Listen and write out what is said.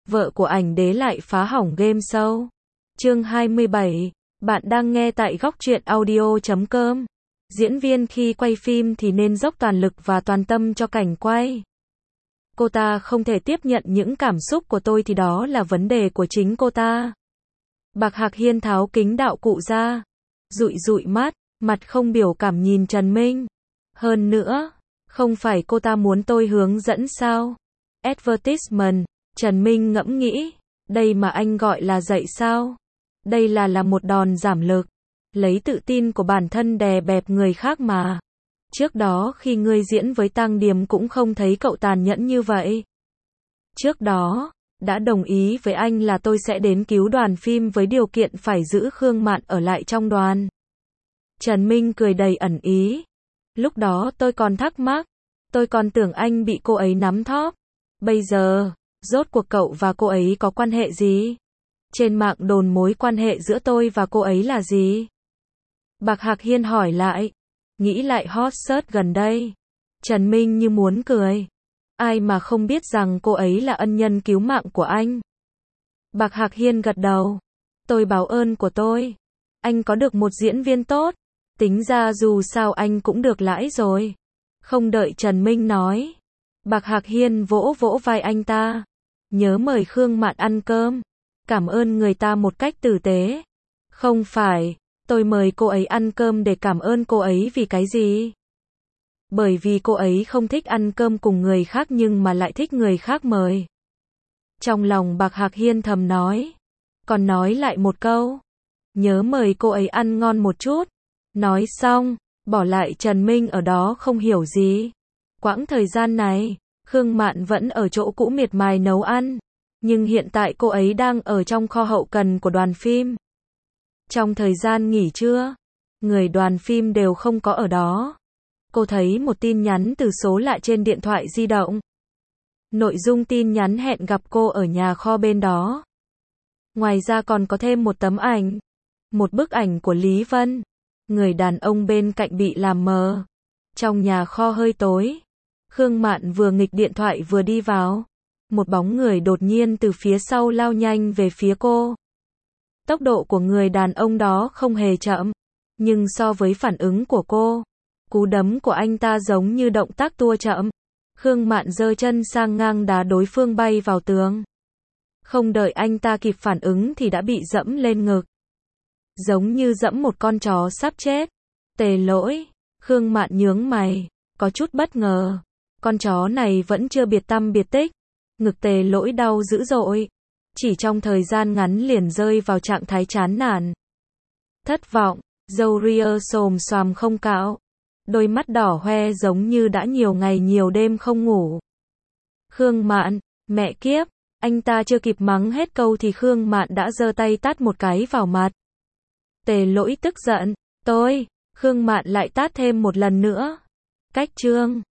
vợ của ảnh đế lại phá hỏng game show. Chương 27, bạn đang nghe tại góc truyện audio.com. Diễn viên khi quay phim thì nên dốc toàn lực và toàn tâm cho cảnh quay. Cô ta không thể tiếp nhận những cảm xúc của tôi thì đó là vấn đề của chính cô ta. Bạc Hạc Hiên tháo kính đạo cụ ra, dụi dụi mắt, mặt không biểu cảm nhìn Trần Minh. Hơn nữa, không phải cô ta muốn tôi hướng dẫn sao? Advertisement, Trần Minh ngẫm nghĩ, đây mà anh gọi là dạy sao? Đây là một đòn giảm lực, lấy tự tin của bản thân đè bẹp người khác mà. Trước đó khi ngươi diễn với Tăng Điềm cũng không thấy cậu tàn nhẫn như vậy. Trước đó, đã đồng ý với anh là tôi sẽ đến cứu đoàn phim với điều kiện phải giữ Khương Mạn ở lại trong đoàn. Trần Minh cười đầy ẩn ý. Lúc đó tôi còn thắc mắc, tôi còn tưởng anh bị cô ấy nắm thóp. Bây giờ, rốt cuộc cậu và cô ấy có quan hệ gì? Trên mạng đồn mối quan hệ giữa tôi và cô ấy là gì? Bạc Hạc Hiên hỏi lại. Nghĩ lại hot search gần đây. Trần Minh như muốn cười. Ai mà không biết rằng cô ấy là ân nhân cứu mạng của anh. Bạc Hạc Hiên gật đầu. Tôi báo ơn của tôi. Anh có được một diễn viên tốt. Tính ra dù sao anh cũng được lãi rồi. Không đợi Trần Minh nói. Bạc Hạc Hiên vỗ vỗ vai anh ta. Nhớ mời Khương Mạn ăn cơm. Cảm ơn người ta một cách tử tế. Không phải, tôi mời cô ấy ăn cơm để cảm ơn cô ấy vì cái gì? Bởi vì cô ấy không thích ăn cơm cùng người khác nhưng mà lại thích người khác mời. Trong lòng Bạc Hạc Hiên thầm nói. Còn nói lại một câu. Nhớ mời cô ấy ăn ngon một chút. Nói xong, bỏ lại Trần Minh ở đó không hiểu gì. Quãng thời gian này, Khương Mạn vẫn ở chỗ cũ miệt mài nấu ăn. Nhưng hiện tại cô ấy đang ở trong kho hậu cần của đoàn phim. Trong thời gian nghỉ trưa, người đoàn phim đều không có ở đó. Cô thấy một tin nhắn từ số lạ trên điện thoại di động. Nội dung tin nhắn hẹn gặp cô ở nhà kho bên đó. Ngoài ra còn có thêm một tấm ảnh. Một bức ảnh của Lý Vân. Người đàn ông bên cạnh bị làm mờ. Trong nhà kho hơi tối. Khương Mạn vừa nghịch điện thoại vừa đi vào. Một bóng người đột nhiên từ phía sau lao nhanh về phía cô. Tốc độ của người đàn ông đó không hề chậm. Nhưng so với phản ứng của cô, cú đấm của anh ta giống như động tác tua chậm. Khương Mạn giơ chân sang ngang đá đối phương bay vào tường. Không đợi anh ta kịp phản ứng thì đã bị dẫm lên ngực. Giống như dẫm một con chó sắp chết. Tề Lỗi, Khương Mạn nhướng mày, có chút bất ngờ. Con chó này vẫn chưa biệt tăm biệt tích. Ngực Tề Lỗi đau dữ dội. Chỉ trong thời gian ngắn liền rơi vào trạng thái chán nản. Thất vọng, râu ria xồm xoàm không cạo. Đôi mắt đỏ hoe giống như đã nhiều ngày nhiều đêm không ngủ. Khương Mạn, mẹ kiếp, anh ta chưa kịp mắng hết câu thì Khương Mạn đã giơ tay tát một cái vào mặt. Tề Lỗi tức giận, Khương Mạn lại tát thêm một lần nữa. Cách chương